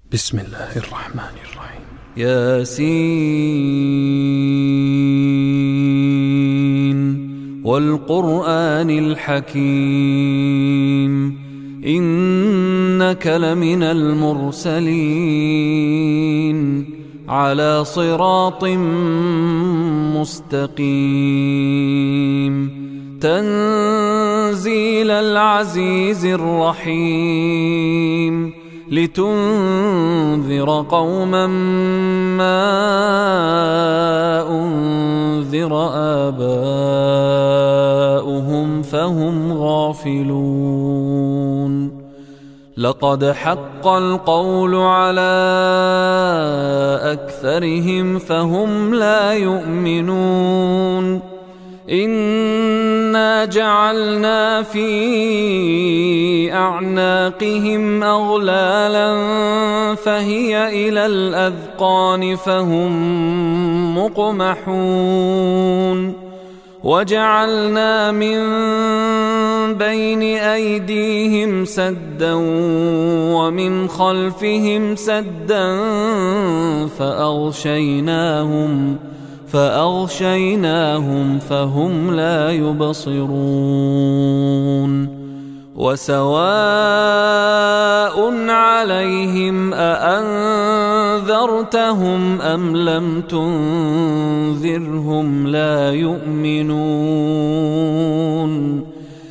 بسم الله الرحمن الرحيم. ياسين والقرآن الحكيم إنك لمن المرسلين على صراط مستقيم تنزيل العزيز الرحيم لتنذر قوما ما أنذر آباؤهم فهم غافلون لقد حق القول على أكثرهم فهم لا يؤمنون إنا جعلنا في أعناقهم أغلالا فهي إلى الأذقان فهم مقمحون وجعلنا من بين أيديهم سدا ومن خلفهم سدا فأغشيناهم فهم لا يبصرون وسواء عليهم أأنذرتهم أم لم تنذرهم لا يؤمنون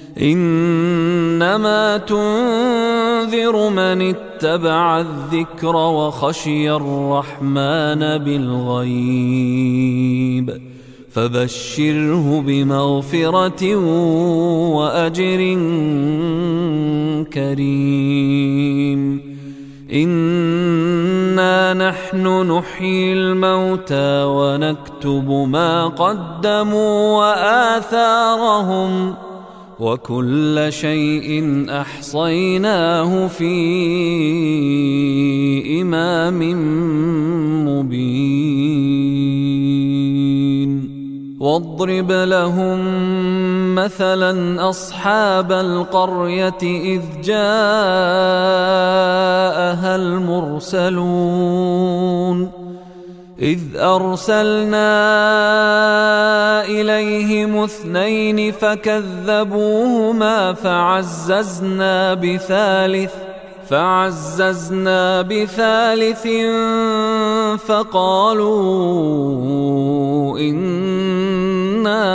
إنما تنذر من اتبع الذكر وخشي الرحمن بالغيب فبشره بمغفرة وأجر كريم إنا نحن نحيي الموتى ونكتب ما قدموا وآثارهم وكل شيء أحصيناه في إمام مبين واضرب لهم مثلا أصحاب القرية إذ جاءها المرسلون إذ أرسلنا إليهم 2 فكذبوهما فعززنا بثالث فقالوا إنا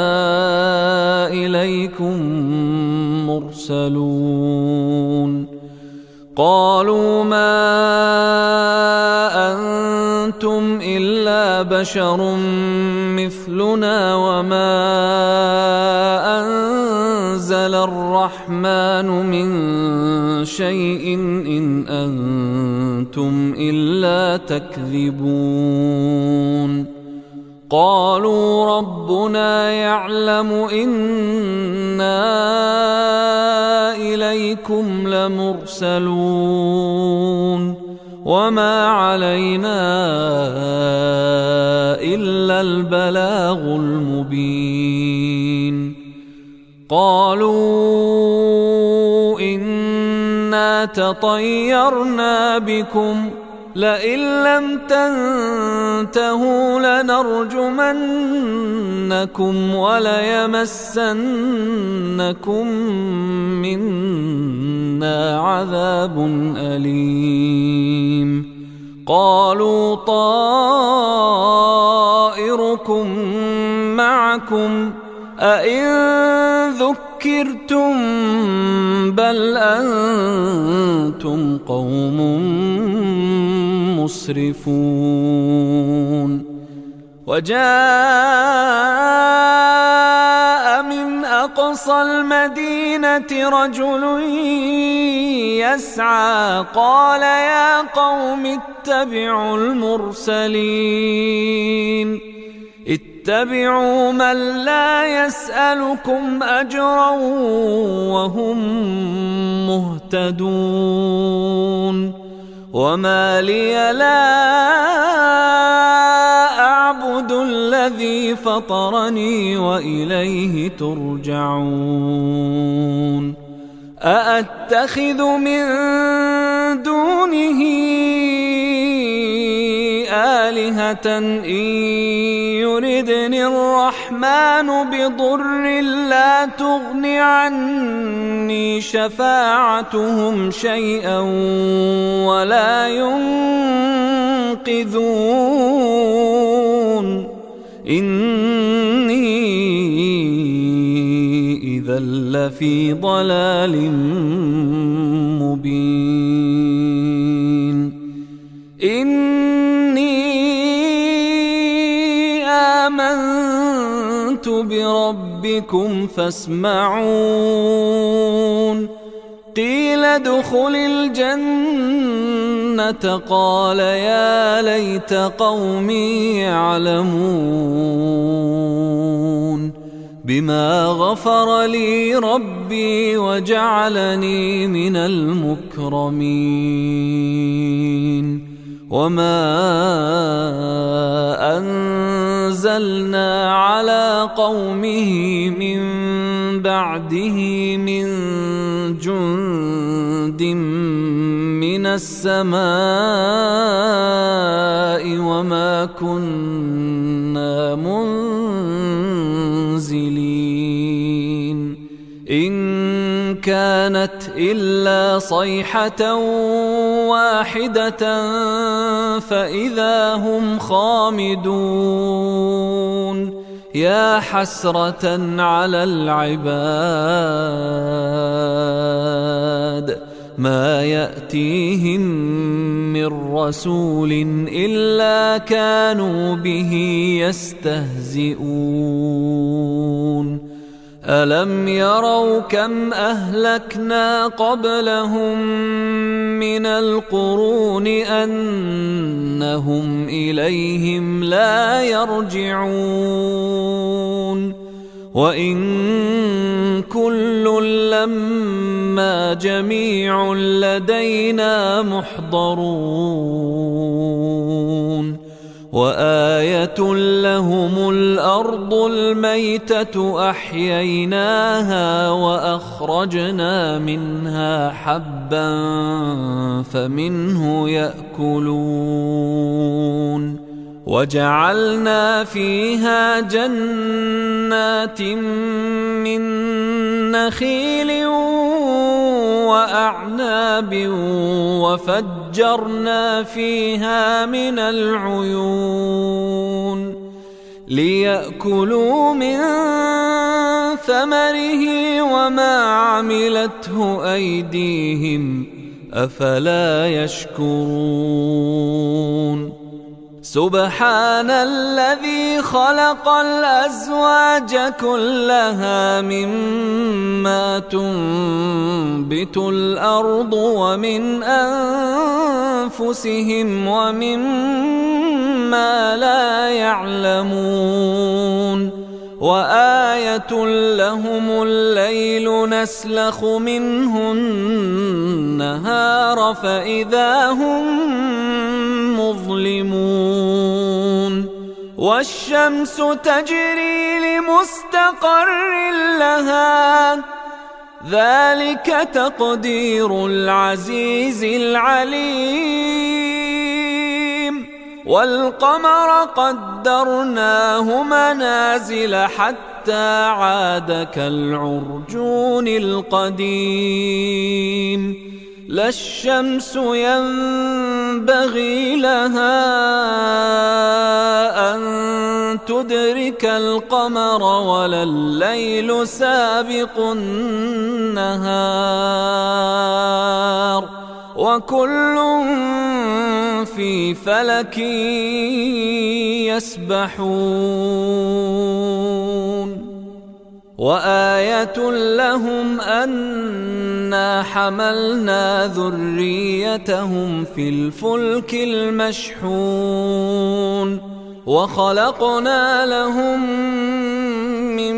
إليكم مرسلون قالوا ما أنتم إلا بشر مثلنا وما أنزل الرحمن من شيء إن أنتم إلا تكذبون قالوا ربنا يعلم إنا إليكم لمرسلون وما علينا إلا البلاغ المبين قالوا إنا تطيرنا بكم لئن لم تنتهوا لنرجمنكم وليمسنكم منا عذاب أليم قالوا طائركم معكم أئن ذكرتم بل أنتم قوم مسرفون وجاء من أقصى المدينة رجل يسعى قال يا قوم اتبعوا المرسلين اتبعوا من لا يسألكم أجرا وهم مهتدون وما لي لا أعبد الذي فطرني وإليه ترجعون أأتخذ من دونه آلهة إن يردني الرحمن بضر لا تغن عني شفاعتهم شيئا ولا ينقذون إني إذا لفي ضلال مبين إني آمنت بربكم فاسمعون قيل ادخل الجنة قال يا ليت قومي يعلمون بما غفر لي ربي وجعلني من المكرمين وما أنزلنا على قومه من بعده من جند من السماء وما كنا منزلين إن كانت إلا صيحة واحدة فإذا هم خامدون يا حسرة على العباد ما يأتيهم من رسول إلا كانوا به يستهزئون ألم يروا كم أهلكنا قبلهم من القرون أنهم إليهم لا يرجعون وإن كل لما جميع لدينا محضرون وآية لهم الأرض الميتة أحييناها وأخرجنا منها حبا فمنه يأكلون وجعلنا فيها جنات من نخيل وأعناب وفجرنا فيها من العيون ليأكلوا من ثمره وما عملته أيديهم أفلا يشكرون سبحان الذي خلق الأزواج كلها مما تنبت الأرض ومن أنفسهم ومما لا يعلمون وآية لهم الليل نسلخ منه النهار فإذا هم مظلمون والشمس تجري لمستقر لها ذلك تقدير العزيز العليم والقمر قدرناه منازل حتى عاد كالعرجون القديم لا الشمس ينبغي لها أن تدرك القمر ولا الليل سابق النهار وكل في فلك يسبحون وآية لهم أنا حملنا ذريتهم في الفلك المشحون وخلقنا لهم من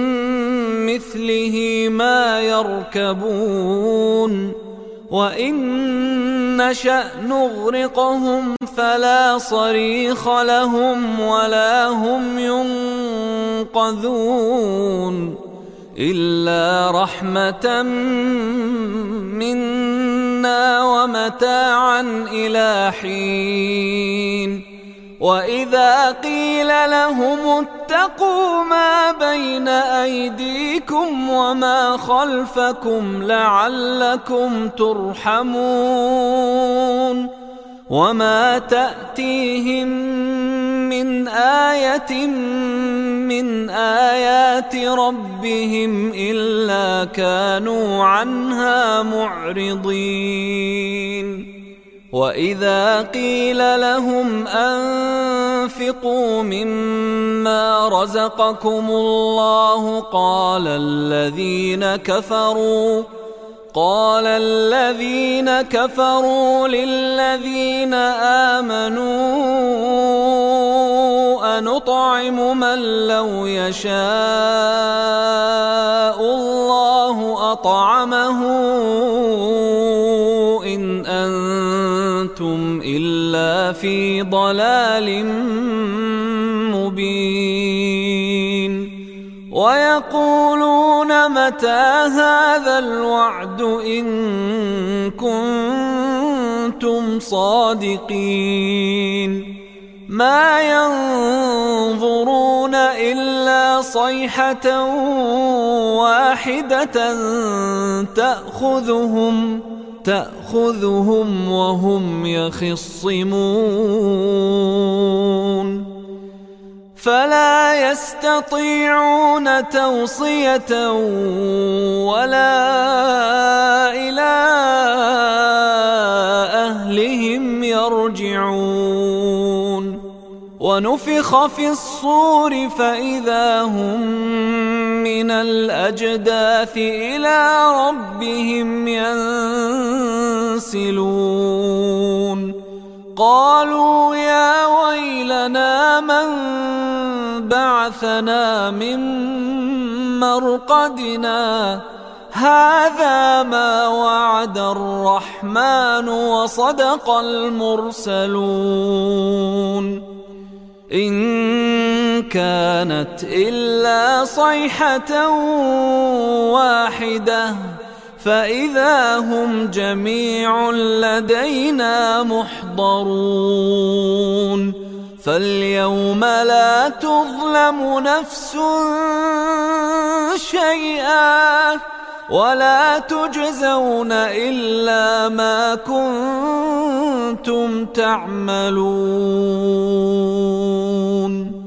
مثله ما يركبون وإن نشأ نغرقهم فلا صريخ لهم ولا هم ينقذون إلا رحمة منا ومتاعا إلى حين وإذا قيل لهم اتقوا ما بين أيديكم وما خلفكم لعلكم ترحمون وما تأتيهم من آية من آيات ربهم إلا كانوا عنها معرضين وإذا قيل لهم أنفقوا مما رزقكم الله قال الذين كفروا للذين آمنوا أنطعم من لو يشاء الله أطعمه إن أنتم إلا في ضلال مبين ويقولون متى هذا الوعد إن كنتم صادقين ما ينظرون إلا صيحة واحدة تأخذهم وهم يخصمون فلا يستطيعون توصية ولا إلى أهلهم يرجعون ونفخ في الصور فإذا هم من الأجداث إلى ربهم ينسلون قالوا يا ويلنا من بعثنا من مرقدنا هذا ما وعد الرحمن وصدق المرسلون إن كانت إلا صيحة واحدة فإذا هم جميع لدينا محضرون فاليوم لا تظلم نفس شيئا ولا تجزون إلا ما كنتم تعملون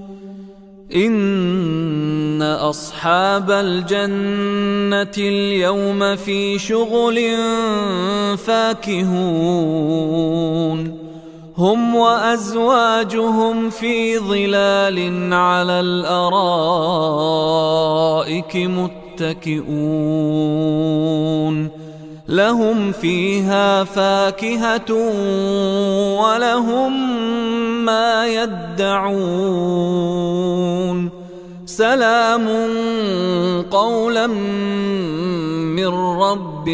إن أصحاب الجنة اليوم في شغل فاكهون هم وأزواجهم في ظلال على الأرائك متكئون لهم فيها فاكهة ولهم ما يدعون سلام قولا من رب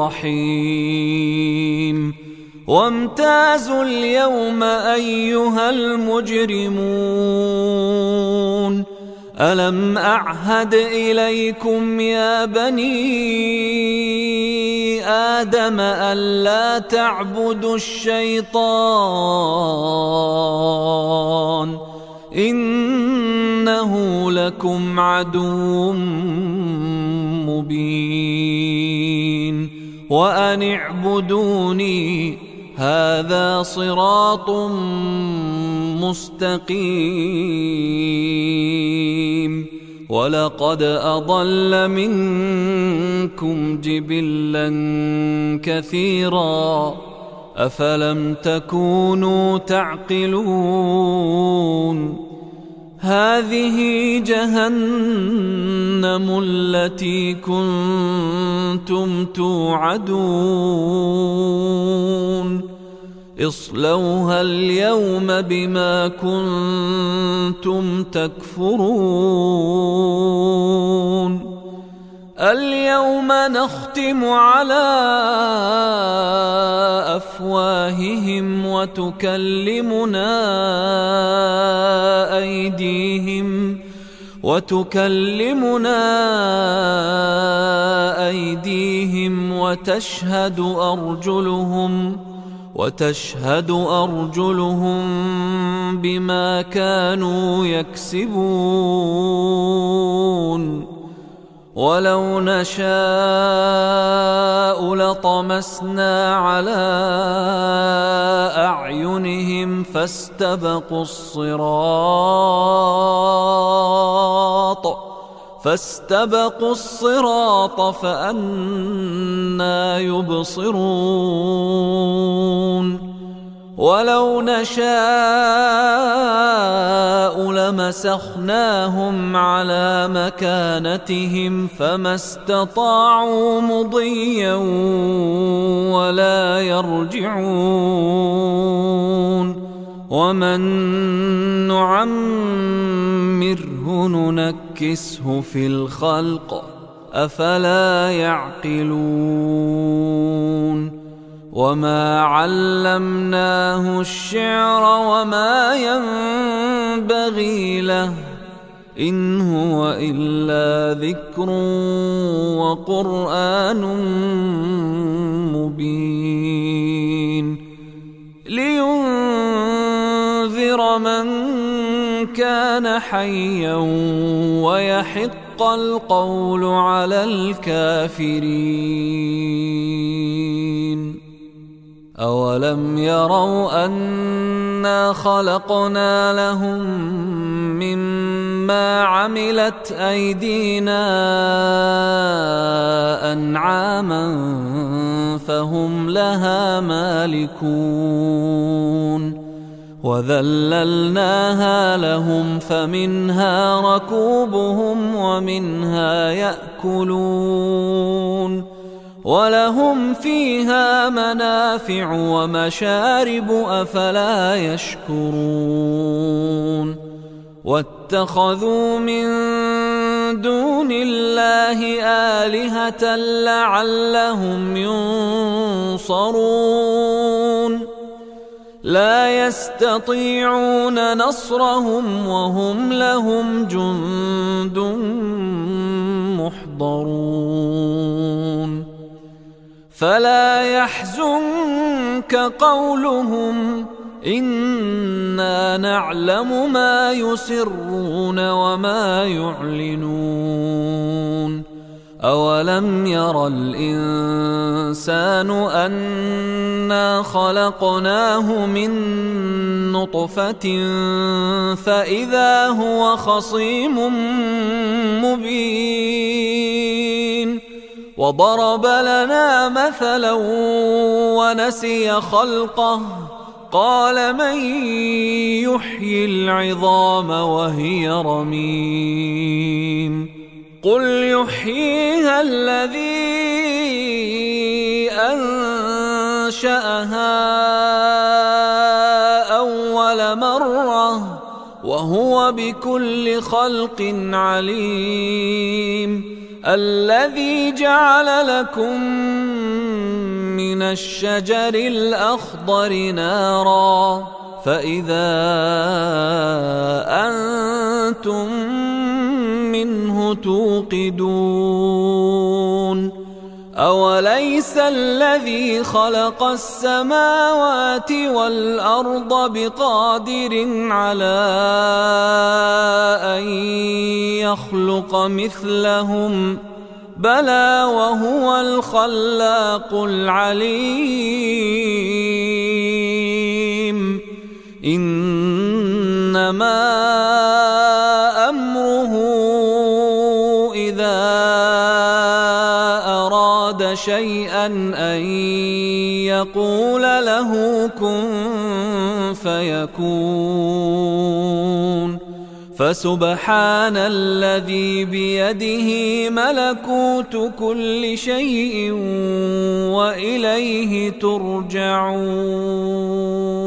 رحيم وامتازوا اليوم أيها المجرمون ألم أعهد إليكم يا بني آدم ألا تعبدوا الشيطان إنه لكم عدو مبين وأن اعبدوني هذا صراط مستقيم ولقد أضل منكم جبلا كثيرا أفلم تكونوا تعقلون هذه جهنم التي كنتم توعدون اصلوها اليوم بما كنتم تكفرون اليوم نختم على أفواههم وتكلمنا أيديهم وتشهد أرجلهم وتشهد أرجلهم بما كانوا يكسبون ولو نشاء لطمسنا على أعينهم فاستبقوا الصراط فأنى يبصرون ولو نشاء لمسخناهم على مكانتهم فما استطاعوا مضيا ولا يرجعون ومن نعمره ننكسه في الخلق أفلا يعقلون وما علمناه الشعر وما ينبغي له إن هو إلا ذكر وقرآن مبين لينذر من كان حيا ويحق القول على الكافرين أولم يروا أنا خلقنا لهم مما عملت أيدينا أنعاما فهم لها مالكون وذللناها لهم فمنها ركوبهم ومنها يأكلون ولهم فيها منافع ومشارب أفلا يشكرون واتخذوا من دون الله آلهة لعلهم ينصرون لا يستطيعون نصرهم وهم لهم جند محضرون فلا يحزنك قولهم إنا نعلم ما يسرون وما يعلنون أولم ير الإنسان أنا خلقناه من نطفة فإذا هو خصيم مبين وضرب لنا مثلا ونسي خلقه قال من يحيي العظام وهي رميم قل يحييها الذي أنشأها أول مرة وهو بكل خلق عليم الذي جعل لكم من الشجر الأخضر نارا فإذا أنتم منه توقدون أوليس الذي خلق السماوات والأرض بقادر على أن يخلق مثلهم بلى وهو الخلاق العليم إنما أمره إذا أراد شيئا أن يقول له كن فيكون فسبحان الذي بيده ملكوت كل شيء وإليه ترجعون.